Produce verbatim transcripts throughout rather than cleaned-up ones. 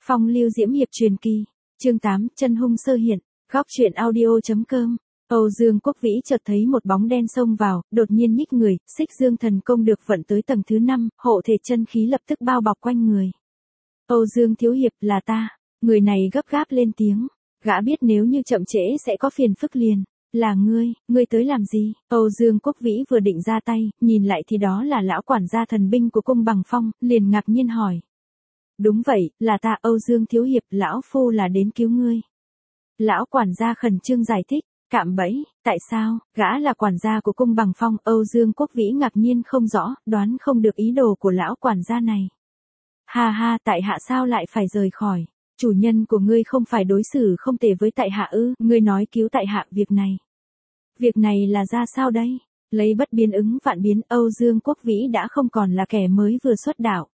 Phong lưu diễm hiệp truyền kỳ, chương tám, chân hung sơ hiện, góc truyện audio.com. Âu Dương Quốc Vĩ chợt thấy một bóng đen xông vào, đột nhiên nhích người, xích dương thần công được vận tới tầng thứ năm, hộ thể chân khí lập tức bao bọc quanh người. Âu Dương thiếu hiệp, là ta. Người này gấp gáp lên tiếng, gã biết nếu như chậm trễ sẽ có phiền phức liền. Là ngươi, ngươi tới làm gì? Âu Dương Quốc Vĩ vừa định ra tay, nhìn lại thì đó là lão quản gia thần binh của cung Bằng Phong, liền ngạc nhiên hỏi. Đúng vậy, là ta. Âu Dương thiếu hiệp, lão phu là đến cứu ngươi. Lão quản gia khẩn trương giải thích. Cạm bẫy, tại sao? Gã là quản gia của cung Bằng Phong. Âu Dương Quốc Vĩ ngạc nhiên không rõ, đoán không được ý đồ của lão quản gia này. Ha ha, tại hạ sao lại phải rời khỏi? Chủ nhân của ngươi không phải đối xử không tệ với tại hạ ư? Ngươi nói cứu tại hạ việc này. Việc này là ra sao đây? Lấy bất biến ứng vạn biến, Âu Dương Quốc Vĩ đã không còn là kẻ mới vừa xuất đạo.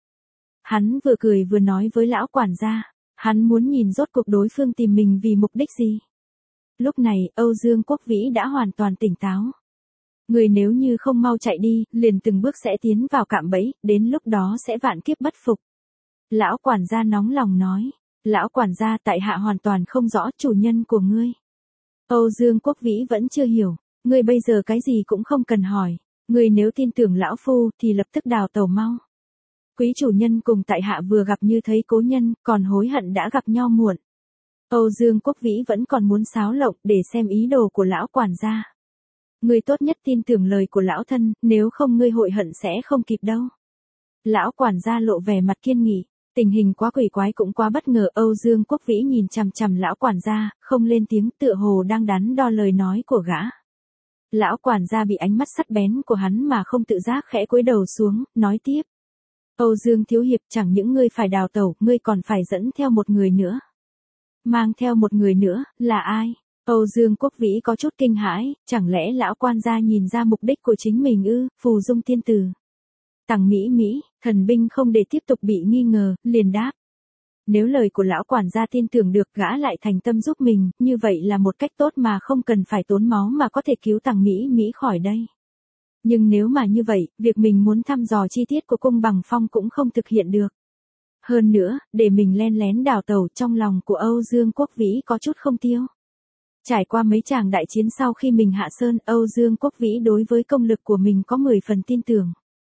Hắn vừa cười vừa nói với lão quản gia, hắn muốn nhìn rốt cuộc đối phương tìm mình vì mục đích gì. Lúc này, Âu Dương Quốc Vĩ đã hoàn toàn tỉnh táo. Người nếu như không mau chạy đi, liền từng bước sẽ tiến vào cạm bẫy, đến lúc đó sẽ vạn kiếp bất phục. Lão quản gia nóng lòng nói, lão quản gia, tại hạ hoàn toàn không rõ chủ nhân của ngươi. Âu Dương Quốc Vĩ vẫn chưa hiểu, ngươi bây giờ cái gì cũng không cần hỏi, ngươi nếu tin tưởng lão phu thì lập tức đào tẩu mau. Quý chủ nhân cùng tại hạ vừa gặp như thấy cố nhân, còn hối hận đã gặp nhau muộn. Âu Dương Quốc Vĩ vẫn còn muốn xáo lộng để xem ý đồ của lão quản gia. Ngươi tốt nhất tin tưởng lời của lão thân, nếu không ngươi hội hận sẽ không kịp đâu. Lão quản gia lộ vẻ mặt kiên nghị, tình hình quá quỷ quái cũng quá bất ngờ. Âu Dương Quốc Vĩ nhìn chằm chằm lão quản gia, không lên tiếng, tựa hồ đang đắn đo lời nói của gã. Lão quản gia bị ánh mắt sắc bén của hắn mà không tự giác khẽ cúi đầu xuống, nói tiếp. Âu Dương thiếu hiệp, chẳng những ngươi phải đào tẩu, ngươi còn phải dẫn theo một người nữa. Mang theo một người nữa, là ai? Âu Dương Quốc Vĩ có chút kinh hãi, chẳng lẽ lão quan gia nhìn ra mục đích của chính mình ư? Phù Dung tiên tử. Tằng Mỹ Mỹ, thần binh không để tiếp tục bị nghi ngờ, liền đáp. Nếu lời của lão quản gia tin tưởng được, gã lại thành tâm giúp mình, như vậy là một cách tốt mà không cần phải tốn máu mà có thể cứu Tằng Mỹ Mỹ khỏi đây. Nhưng nếu mà như vậy, việc mình muốn thăm dò chi tiết của cung Bằng Phong cũng không thực hiện được. Hơn nữa, để mình len lén đào tẩu, trong lòng của Âu Dương Quốc Vĩ có chút không tiêu. Trải qua mấy tràng đại chiến sau khi mình hạ sơn, Âu Dương Quốc Vĩ đối với công lực của mình có mười phần tin tưởng.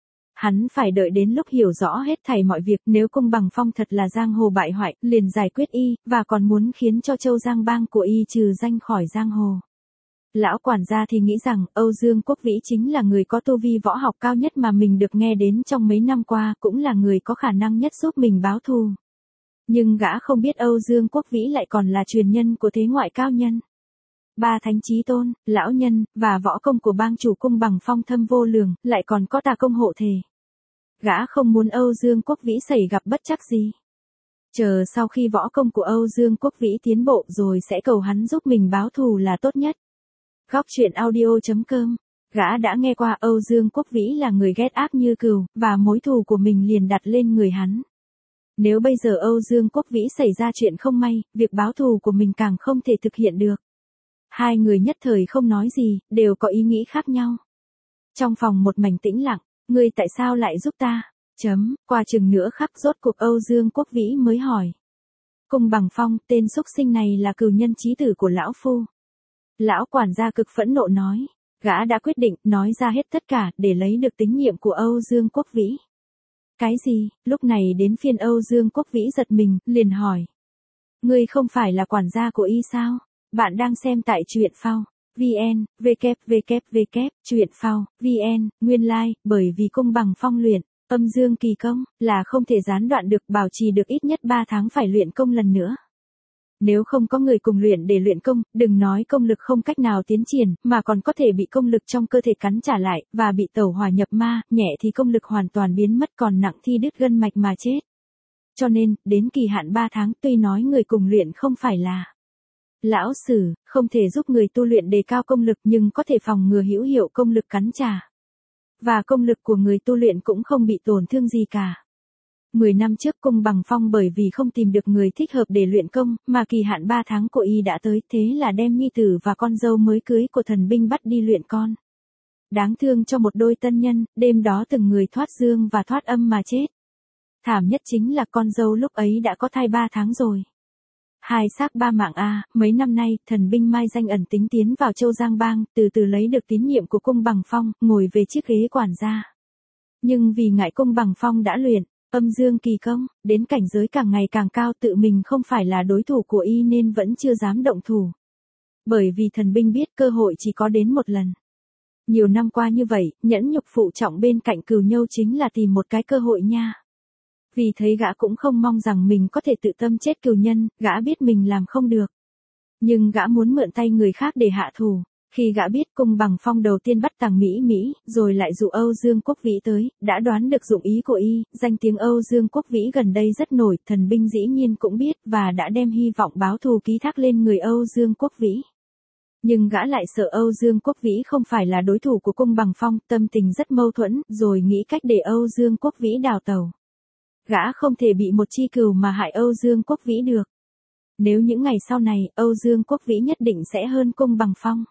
Hắn phải đợi đến lúc hiểu rõ hết thảy mọi việc, nếu cung Bằng Phong thật là giang hồ bại hoại, liền giải quyết y, và còn muốn khiến cho Châu Giang bang của y trừ danh khỏi giang hồ. Lão quản gia thì nghĩ rằng Âu Dương Quốc Vĩ chính là người có tu vi võ học cao nhất mà mình được nghe đến trong mấy năm qua, cũng là người có khả năng nhất giúp mình báo thù. Nhưng gã không biết Âu Dương Quốc Vĩ lại còn là truyền nhân của thế ngoại cao nhân. Ba thánh chí tôn, lão nhân, và võ công của bang chủ cung Bằng Phong thâm vô lường, lại còn có tà công hộ thể. Gã không muốn Âu Dương Quốc Vĩ xảy gặp bất trắc gì. Chờ sau khi võ công của Âu Dương Quốc Vĩ tiến bộ rồi sẽ cầu hắn giúp mình báo thù là tốt nhất. Góc truyện audio.com. Gã đã nghe qua Âu Dương Quốc Vĩ là người ghét ác như cừu, và mối thù của mình liền đặt lên người hắn. Nếu bây giờ Âu Dương Quốc Vĩ xảy ra chuyện không may, việc báo thù của mình càng không thể thực hiện được. Hai người nhất thời không nói gì, đều có ý nghĩ khác nhau. Trong phòng một mảnh tĩnh lặng, ngươi tại sao lại giúp ta? Chấm, qua chừng nữa khắc rốt cuộc Âu Dương Quốc Vĩ mới hỏi. Cung Bằng Phong, tên xúc sinh này là cừu nhân chí tử của lão phu. Lão quản gia cực phẫn nộ nói, gã đã quyết định nói ra hết tất cả để lấy được tín nhiệm của Âu Dương Quốc Vĩ. Cái gì? Lúc này đến phiên Âu Dương Quốc Vĩ giật mình, liền hỏi. Ngươi không phải là quản gia của y sao? Bạn đang xem tại truyện phao. vn, www, truyện phao, vn, nguyên lai, like, bởi vì cung Bằng Phong luyện, âm dương kỳ công, là không thể gián đoạn được, bảo trì được ít nhất ba tháng phải luyện công lần nữa. Nếu không có người cùng luyện để luyện công, đừng nói công lực không cách nào tiến triển, mà còn có thể bị công lực trong cơ thể cắn trả lại, và bị tẩu hỏa nhập ma, nhẹ thì công lực hoàn toàn biến mất, còn nặng thì đứt gân mạch mà chết. Cho nên, đến kỳ hạn ba tháng, tuy nói người cùng luyện không phải là lão sử, không thể giúp người tu luyện đề cao công lực, nhưng có thể phòng ngừa hữu hiệu công lực cắn trả. Và công lực của người tu luyện cũng không bị tổn thương gì cả. Mười năm trước cung Bằng Phong bởi vì không tìm được người thích hợp để luyện công, mà kỳ hạn ba tháng của y đã tới, thế là đem nhi tử và con dâu mới cưới của thần binh bắt đi luyện con. Đáng thương cho một đôi tân nhân, đêm đó từng người thoát dương và thoát âm mà chết. Thảm nhất chính là con dâu lúc ấy đã có thai ba tháng rồi. Hai xác ba mạng a, mấy năm nay, thần binh mai danh ẩn tính tiến vào Châu Giang Bang, từ từ lấy được tín nhiệm của cung Bằng Phong, ngồi về chiếc ghế quản gia. Nhưng vì ngại cung Bằng Phong đã luyện, âm dương kỳ công, đến cảnh giới càng ngày càng cao tự mình không phải là đối thủ của y nên vẫn chưa dám động thủ. Bởi vì thần binh biết cơ hội chỉ có đến một lần. Nhiều năm qua như vậy, nhẫn nhục phụ trọng bên cạnh Cửu Nhâu chính là tìm một cái cơ hội nha. Vì thấy gã cũng không mong rằng mình có thể tự tâm chết cừu nhân, gã biết mình làm không được. Nhưng gã muốn mượn tay người khác để hạ thủ. Khi gã biết cung Bằng Phong đầu tiên bắt Tằng Mỹ Mỹ, rồi lại dụ Âu Dương Quốc Vĩ tới, đã đoán được dụng ý của y, danh tiếng Âu Dương Quốc Vĩ gần đây rất nổi, thần binh dĩ nhiên cũng biết và đã đem hy vọng báo thù ký thác lên người Âu Dương Quốc Vĩ. Nhưng gã lại sợ Âu Dương Quốc Vĩ không phải là đối thủ của cung Bằng Phong, tâm tình rất mâu thuẫn, rồi nghĩ cách để Âu Dương Quốc Vĩ đào tẩu. Gã không thể bị một chi cừu mà hại Âu Dương Quốc Vĩ được. Nếu những ngày sau này, Âu Dương Quốc Vĩ nhất định sẽ hơn cung Bằng Phong.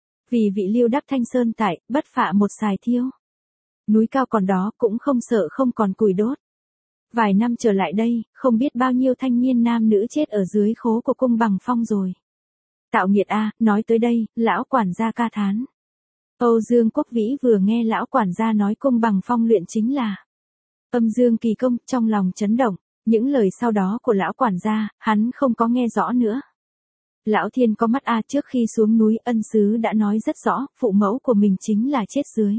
Vì vị liêu đắp thanh sơn tại, bất phạ một xài thiêu. Núi cao còn đó cũng không sợ không còn củi đốt. Vài năm trở lại đây, không biết bao nhiêu thanh niên nam nữ chết ở dưới khố của cung Bằng Phong rồi. Tạo nghiệt a, nói tới đây, lão quản gia ca thán. Âu Dương Quốc Vĩ vừa nghe lão quản gia nói cung Bằng Phong luyện chính là âm dương kỳ công, trong lòng chấn động, những lời sau đó của lão quản gia, hắn không có nghe rõ nữa. Lão Thiên có mắt a, trước khi xuống núi ân sứ đã nói rất rõ, phụ mẫu của mình chính là chết dưới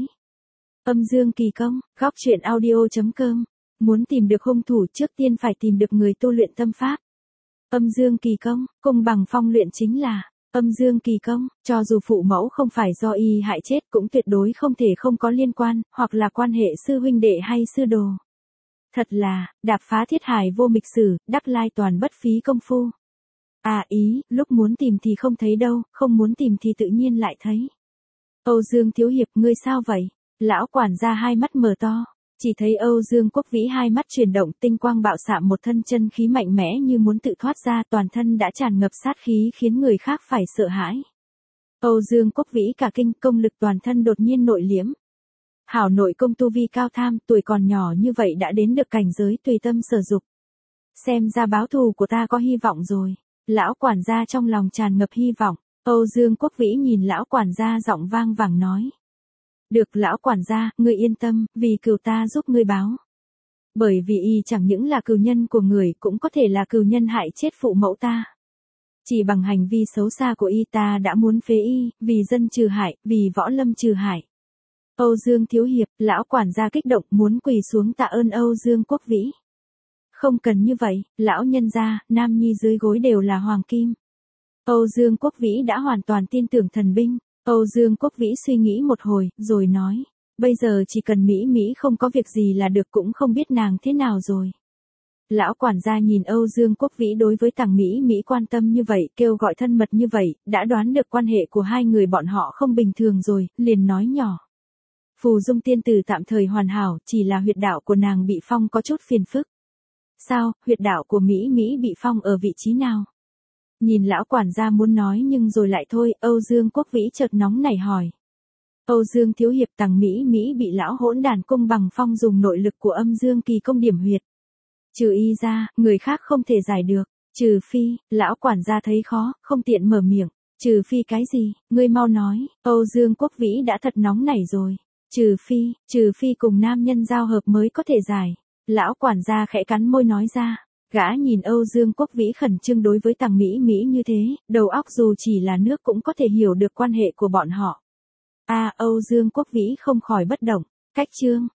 âm dương kỳ công. Góc truyện audio chấm com. Muốn tìm được hung thủ trước tiên phải tìm được người tu luyện tâm pháp. Âm dương kỳ công, cung Bằng Phong luyện chính là âm dương kỳ công, cho dù phụ mẫu không phải do y hại chết cũng tuyệt đối không thể không có liên quan, hoặc là quan hệ sư huynh đệ hay sư đồ. Thật là, đạp phá thiết hải vô mịch sử, đắc lai toàn bất phí công phu. À ý, lúc muốn tìm thì không thấy đâu, không muốn tìm thì tự nhiên lại thấy. Âu Dương Thiếu Hiệp, ngươi sao vậy? Lão quản gia hai mắt mở to, chỉ thấy Âu Dương Quốc Vĩ hai mắt chuyển động, tinh quang bạo xạ, một thân chân khí mạnh mẽ như muốn tự thoát ra, toàn thân đã tràn ngập sát khí khiến người khác phải sợ hãi. Âu Dương Quốc Vĩ cả kinh, công lực toàn thân đột nhiên nội liễm. Hảo nội công tu vi cao tham, tuổi còn nhỏ như vậy đã đến được cảnh giới tùy tâm sở dục. Xem ra báo thù của ta có hy vọng rồi. Lão quản gia trong lòng tràn ngập hy vọng. Âu Dương Quốc Vĩ nhìn lão quản gia giọng vang vẳng nói. Được lão quản gia, ngươi yên tâm, vì cừu ta giúp ngươi báo. Bởi vì y chẳng những là cừu nhân của người, cũng có thể là cừu nhân hại chết phụ mẫu ta. Chỉ bằng hành vi xấu xa của y ta đã muốn phế y, vì dân trừ hại, vì võ lâm trừ hại. Âu Dương Thiếu Hiệp, lão quản gia kích động muốn quỳ xuống tạ ơn Âu Dương Quốc Vĩ. Không cần như vậy, lão nhân gia, nam nhi dưới gối đều là hoàng kim. Âu Dương Quốc Vĩ đã hoàn toàn tin tưởng thần binh. Âu Dương Quốc Vĩ suy nghĩ một hồi, rồi nói, bây giờ chỉ cần Mỹ Mỹ không có việc gì là được, cũng không biết nàng thế nào rồi. Lão quản gia nhìn Âu Dương Quốc Vĩ đối với Tằng Mỹ Mỹ quan tâm như vậy, kêu gọi thân mật như vậy, đã đoán được quan hệ của hai người bọn họ không bình thường rồi, liền nói nhỏ. Phù Dung tiên tử tạm thời hoàn hảo, chỉ là huyệt đạo của nàng bị phong có chút phiền phức. Sao, huyệt đạo của Mỹ Mỹ bị phong ở vị trí nào? Nhìn lão quản gia muốn nói nhưng rồi lại thôi, Âu Dương Quốc Vĩ chợt nóng nảy hỏi. Âu Dương Thiếu Hiệp, Tằng Mỹ Mỹ bị lão hỗn đàn cung Bằng Phong dùng nội lực của âm dương kỳ công điểm huyệt. Trừ y ra, người khác không thể giải được, trừ phi, lão quản gia thấy khó, không tiện mở miệng. Trừ phi cái gì, ngươi mau nói. Âu Dương Quốc Vĩ đã thật nóng nảy rồi. Trừ phi, trừ phi cùng nam nhân giao hợp mới có thể giải. Lão quản gia khẽ cắn môi nói ra. Gã nhìn Âu Dương Quốc Vĩ khẩn trương đối với Tằng Mỹ Mỹ như thế, đầu óc dù chỉ là nước cũng có thể hiểu được quan hệ của bọn họ. A, Âu Dương Quốc Vĩ không khỏi bất động. Cách chương